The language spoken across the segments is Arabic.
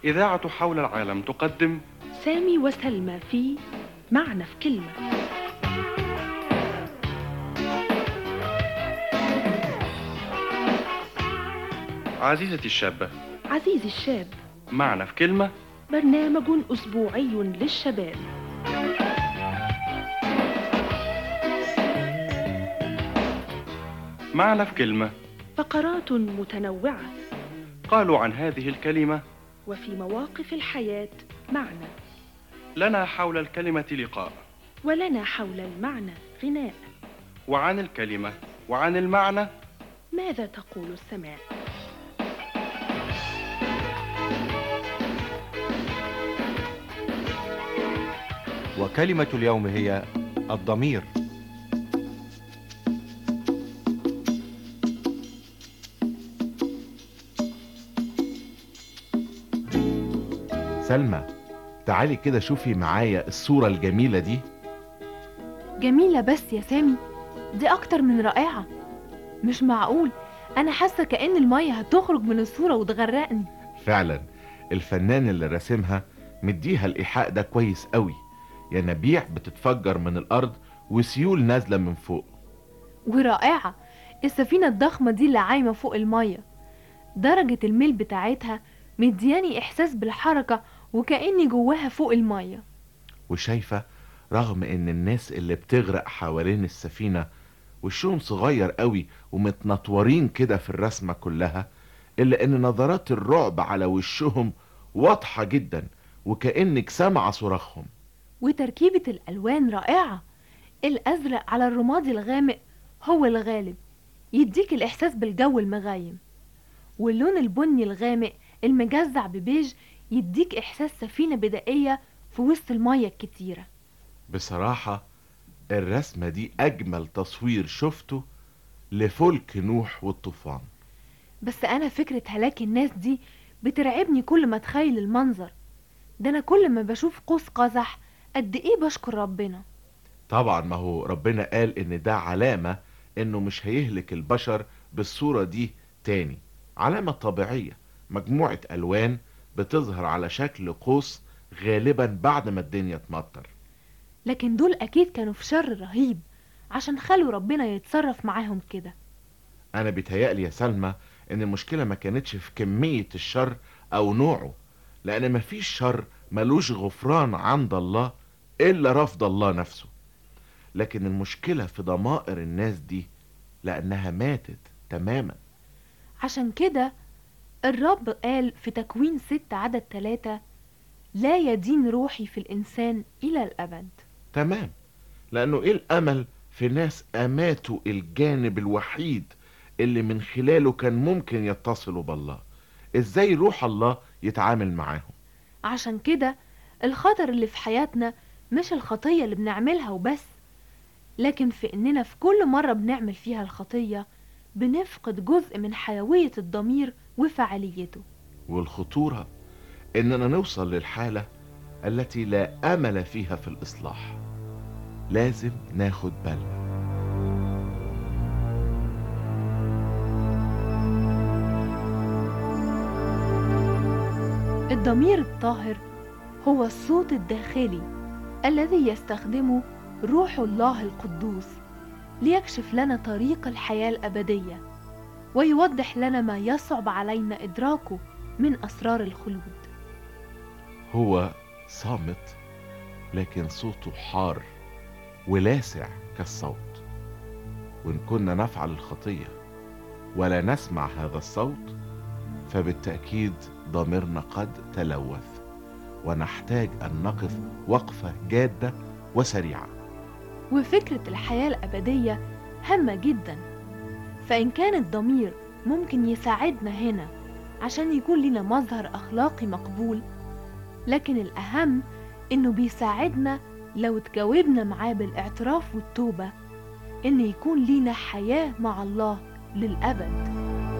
إذاعة حول العالم تقدم سامي وسلمى في معنى في كلمة. عزيزتي الشابة، عزيزي الشاب، معنى في كلمة، برنامج أسبوعي للشباب. معنى في كلمة. فقرات متنوعة قالوا عن هذه الكلمة: وفي مواقف الحياة معنى، لنا حول الكلمة لقاء، ولنا حول المعنى غناء. وعن الكلمة وعن المعنى ماذا تقول السماء؟ وكلمة اليوم هي الضمير. سلمى، تعالي كده شوفي معايا الصورة الجميلة دي. جميلة بس يا سامي، دي أكتر من رائعة. مش معقول، أنا حاسة كأن المية هتخرج من الصورة وتغرقني. فعلا الفنان اللي راسمها مديها الإيحاء ده كويس قوي. ينابيع بتتفجر من الأرض وسيول نازلة من فوق. ورائعة السفينة الضخمة دي اللي عايمة فوق المية، درجة الميل بتاعتها مدياني إحساس بالحركة وكأني جواها فوق المية. وشايفة رغم ان الناس اللي بتغرق حوالين السفينة وشهم صغير قوي ومتنطورين كده في الرسمة كلها، الا ان نظرات الرعب على وشهم واضحة جدا وكأنك سامعة صراخهم. وتركيبة الألوان رائعة، الأزرق على الرمادي الغامق هو الغالب، يديك الإحساس بالجو المغايم، واللون البني الغامق المجزع ببيج يديك إحساس سفينة بدائية في وسط المية الكتيرة. بصراحة الرسمة دي أجمل تصوير شفته لفلك نوح والطوفان. بس أنا فكرة هلاك الناس دي بترعبني كل ما أتخيل المنظر ده. أنا كل ما بشوف قوس قزح قد إيه بشكر ربنا. طبعا ما هو ربنا قال ان ده علامة انه مش هيهلك البشر بالصورة دي تاني. علامة طبيعية، مجموعة ألوان بتظهر على شكل قوس غالبا بعد ما الدنيا تمطر. لكن دول أكيد كانوا في شر رهيب عشان خلوا ربنا يتصرف معاهم كده. أنا بيتهيألي يا سلمى إن المشكلة ما كانتش في كمية الشر أو نوعه، لأن مفيش شر ملوش غفران عند الله إلا رفض الله نفسه. لكن المشكلة في ضمائر الناس دي، لأنها ماتت تماما. عشان كده الرب قال في تكوين 6:3: لا يدين روحي في الإنسان إلى الأبد. تمام، لأنه إيه الأمل في ناس أماتوا الجانب الوحيد اللي من خلاله كان ممكن يتصلوا بالله؟ إزاي روح الله يتعامل معاهم؟ عشان كده الخطر اللي في حياتنا مش الخطية اللي بنعملها وبس، لكن في إننا في كل مرة بنعمل فيها الخطية بنفقد جزء من حيوية الضمير وفعاليته. والخطورة إننا نوصل للحالة التي لا أمل فيها في الإصلاح. لازم ناخد بالنا. الضمير الطاهر هو الصوت الداخلي الذي يستخدمه روح الله القدوس ليكشف لنا طريق الحياة الأبدية ويوضح لنا ما يصعب علينا إدراكه من أسرار الخلود. هو صامت لكن صوته حار ولاسع كالصوت. وإن كنا نفعل الخطية ولا نسمع هذا الصوت، فبالتأكيد ضميرنا قد تلوث ونحتاج أن نقف وقفة جادة وسريعة. وفكرة الحياة الأبدية هامة جدا، فإن كان الضمير ممكن يساعدنا هنا عشان يكون لنا مظهر أخلاقي مقبول، لكن الأهم إنه بيساعدنا لو تجاوبنا معاه بالاعتراف والتوبة إن يكون لنا حياة مع الله للأبد.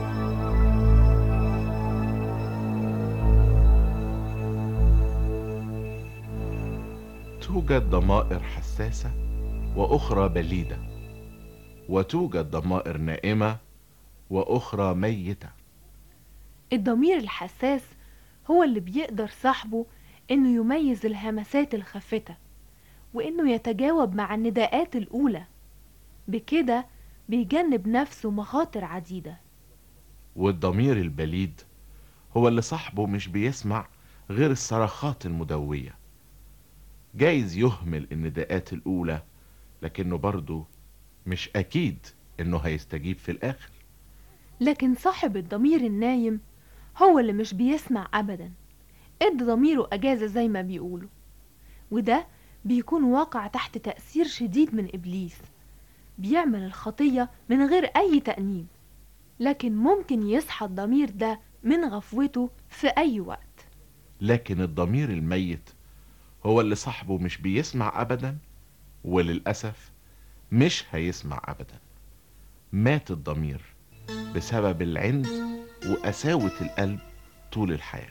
توجد ضمائر حساسة وأخرى بليدة، وتوجد ضمائر نائمة وأخرى ميتة. الضمير الحساس هو اللي بيقدر صاحبه إنه يميز الهمسات الخافتة، وإنه يتجاوب مع النداءات الأولى. بكده بيجنب نفسه مخاطر عديدة. والضمير البليد هو اللي صاحبه مش بيسمع غير الصرخات المدوية. جايز يهمل النداءات الأولى، لكنه برضه مش أكيد إنه هيستجيب في الآخر. لكن صاحب الضمير النايم هو اللي مش بيسمع أبدا، ادى ضميره أجازة زي ما بيقولوا، وده بيكون واقع تحت تأثير شديد من إبليس، بيعمل الخطية من غير أي تأنيب. لكن ممكن يصحى الضمير ده من غفوته في أي وقت. لكن الضمير الميت هو اللي صاحبه مش بيسمع أبدا، وللأسف مش هيسمع أبدا. مات الضمير بسبب العند وقساوة القلب طول الحياة.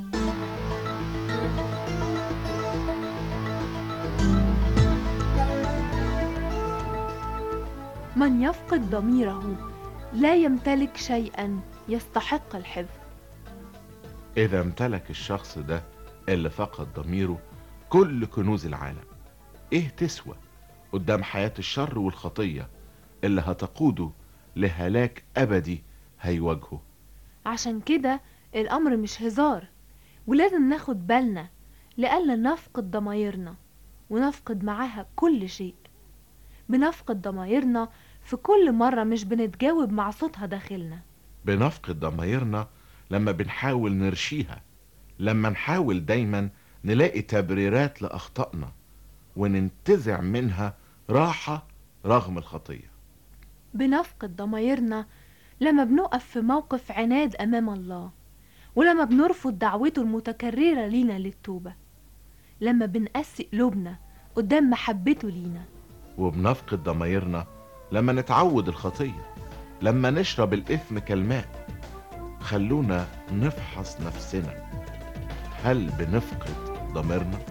من يفقد ضميره لا يمتلك شيئا يستحق الحفظ. إذا امتلك الشخص ده اللي فقد ضميره كل كنوز العالم، إيه تسوى قدام حياة الشر والخطية اللي هتقوده لهلاك أبدي هيواجهه؟ عشان كده الأمر مش هزار، ولازم ناخد بالنا لألا نفقد ضمايرنا ونفقد معاها كل شيء. بنفقد ضمايرنا في كل مرة مش بنتجاوب مع صوتها داخلنا. بنفقد ضمايرنا لما بنحاول نرشيها، لما نحاول دايما نلاقي تبريرات لأخطائنا وننتزع منها راحة رغم الخطية. بنفقد ضمايرنا لما بنقف في موقف عناد أمام الله، ولما بنرفض دعوته المتكررة لينا للتوبة، لما بنقسي قلوبنا قدام محبته لينا. وبنفقد ضمايرنا لما نتعود الخطية، لما نشرب الإثم كالماء. خلونا نفحص نفسنا، هل بنفقد ضميرنا؟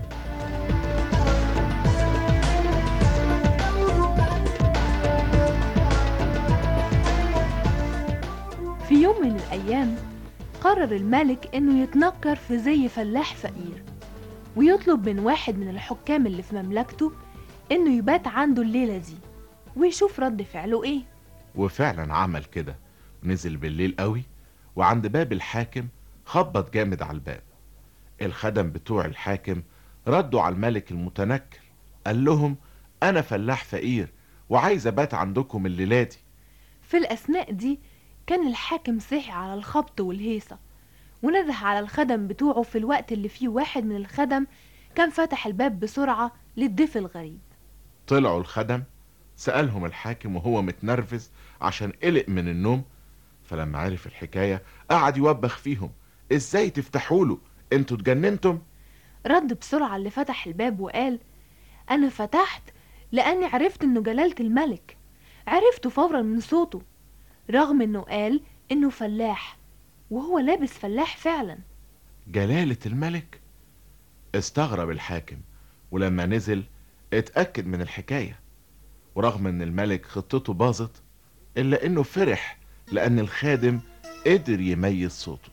في يوم من الأيام قرر الملك إنه يتنكر في زي فلاح فقير، ويطلب من واحد من الحكام اللي في مملكته إنه يبات عنده الليلة دي ويشوف رد فعله إيه. وفعلا عمل كده، نزل بالليل قوي وعند باب الحاكم خبط جامد على الباب. الخدم بتوع الحاكم ردوا على الملك المتنكر، قال لهم أنا فلاح فقير وعايز أبات عندكم الليلة دي. في الأثناء دي كان الحاكم صحي على الخبط والهيصة، ونده على الخدم بتوعه في الوقت اللي فيه واحد من الخدم كان فتح الباب بسرعة للضيف الغريب. طلعوا الخدم، سألهم الحاكم وهو متنرفز عشان قلق من النوم، فلما عرف الحكاية قعد يوبخ فيهم، ازاي تفتحوا له، انتوا اتجننتم؟ رد بسرعة اللي فتح الباب وقال أنا فتحت لأني عرفت إنه جلالة الملك، عرفته فورا من صوته، رغم إنه قال إنه فلاح وهو لابس فلاح فعلا. جلالة الملك؟ استغرب الحاكم، ولما نزل اتأكد من الحكاية، ورغم ان الملك خطته باظت الا انه فرح لان الخادم قدر يميز صوته.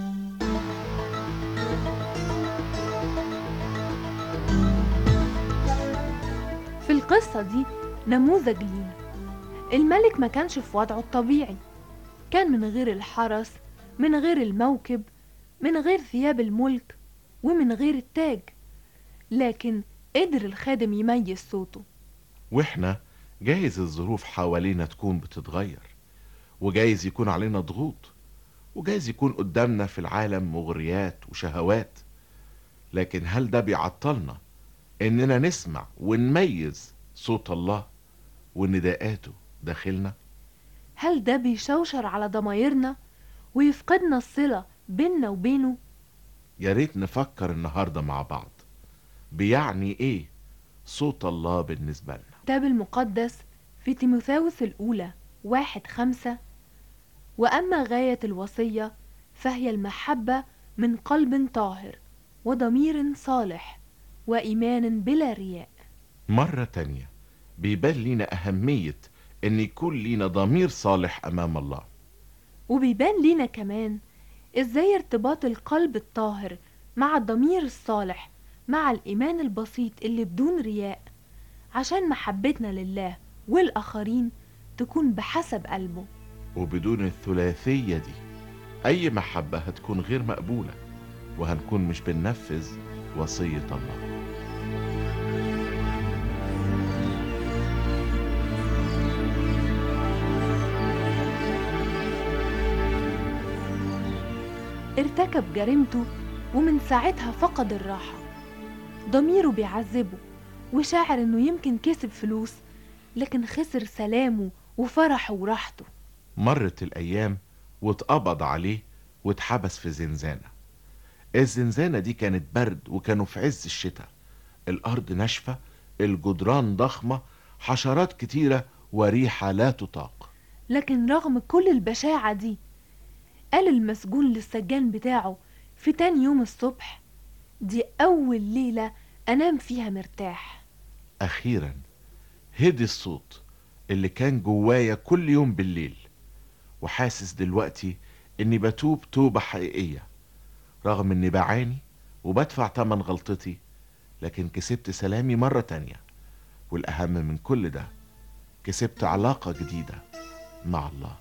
في القصة دي نموذج لينا. الملك ما كانش في وضعه الطبيعي، كان من غير الحرس، من غير الموكب، من غير ثياب الملك، ومن غير التاج، لكن قدر الخادم يميز صوته. واحنا جايز الظروف حوالينا تكون بتتغير، وجايز يكون علينا ضغوط، وجايز يكون قدامنا في العالم مغريات وشهوات، لكن هل ده بيعطلنا اننا نسمع ونميز صوت الله ونداءاته داخلنا؟ هل ده بيشوشر على ضمايرنا ويفقدنا الصلة بيننا وبينه؟ يا ريت نفكر النهاردة مع بعض، بيعني ايه صوت الله بالنسبة لنا؟ الكتاب المقدس في تيموثاوس الأولى 1:5: وأما غاية الوصية فهي المحبة من قلب طاهر وضمير صالح وإيمان بلا رياء. مرة تانية بيبان لينا أهمية ان يكون لينا ضمير صالح امام الله، وبيبان لينا كمان إزاي ارتباط القلب الطاهر مع الضمير الصالح مع الإيمان البسيط اللي بدون رياء، عشان محبتنا لله والآخرين تكون بحسب قلبه. وبدون الثلاثية دي أي محبة هتكون غير مقبولة، وهنكون مش بننفذ وصية الله. ارتكب جريمته ومن ساعتها فقد الراحة. ضميره بيعذبه وشاعر انه يمكن كسب فلوس، لكن خسر سلامه وفرحه وراحته. مرت الأيام واتقبض عليه واتحبس في زنزانة. الزنزانة دي كانت برد، وكانوا في عز الشتاء. الأرض ناشفة، الجدران ضخمة، حشرات كتيرة، وريحة لا تطاق. لكن رغم كل البشاعة دي، قال المسجون للسجان بتاعه في تاني يوم الصبح: دي أول ليلة أنام فيها مرتاح. أخيرا هدي الصوت اللي كان جوايا كل يوم بالليل، وحاسس دلوقتي إني بتوب توبة حقيقية. رغم إني بعاني وبدفع تمن غلطتي، لكن كسبت سلامي مرة تانية، والأهم من كل ده كسبت علاقة جديدة مع الله.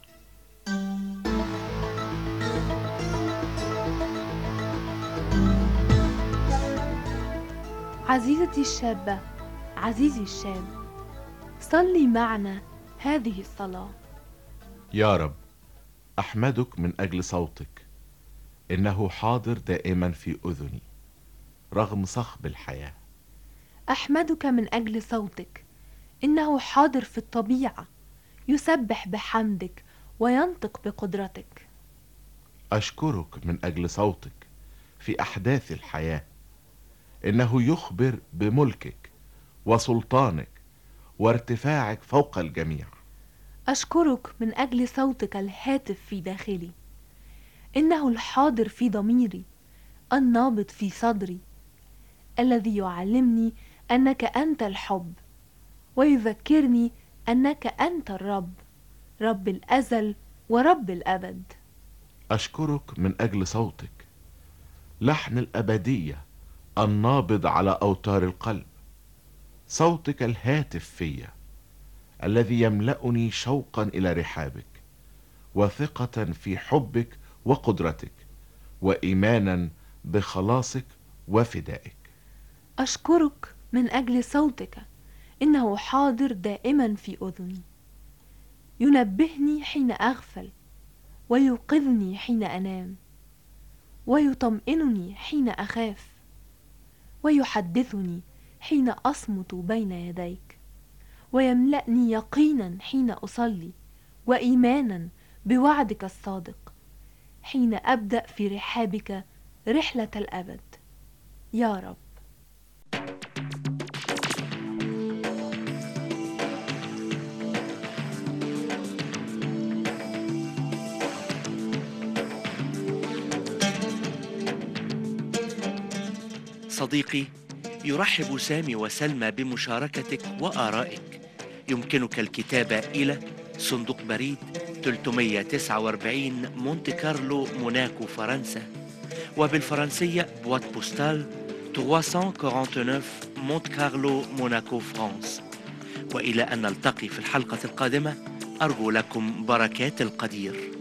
عزيزتي الشابة، عزيزي الشاب، صلي معنا هذه الصلاة. يا رب، أحمدك من أجل صوتك، إنه حاضر دائما في أذني رغم صخب الحياة. أحمدك من أجل صوتك، إنه حاضر في الطبيعة، يسبح بحمدك وينطق بقدرتك. أشكرك من أجل صوتك في أحداث الحياة، إنه يخبر بملكك وسلطانك وارتفاعك فوق الجميع. أشكرك من أجل صوتك الهاتف في داخلي، إنه الحاضر في ضميري، النابض في صدري، الذي يعلمني أنك أنت الحب، ويذكرني أنك أنت الرب، رب الأزل ورب الأبد. أشكرك من أجل صوتك، لحن الأبدية النابض على أوتار القلب، صوتك الهاتف فيا الذي يملأني شوقا إلى رحابك، وثقة في حبك وقدرتك، وإيمانا بخلاصك وفدائك. أشكرك من أجل صوتك، إنه حاضر دائما في أذني، ينبهني حين أغفل، ويوقظني حين أنام، ويطمئنني حين أخاف، ويحدثني حين أصمت بين يديك، ويملأني يقينا حين أصلي، وإيمانا بوعدك الصادق حين أبدأ في رحابك رحلة الأبد. يا رب. صديقي، يرحب سامي وسلمى بمشاركتك وآرائك. يمكنك الكتابة إلى صندوق بريد 349 مونت كارلو موناكو فرنسا، وبالفرنسية بوات بوستال 349 مونت كارلو موناكو فرانس. وإلى أن نلتقي في الحلقة القادمة، أرجو لكم بركات القدير.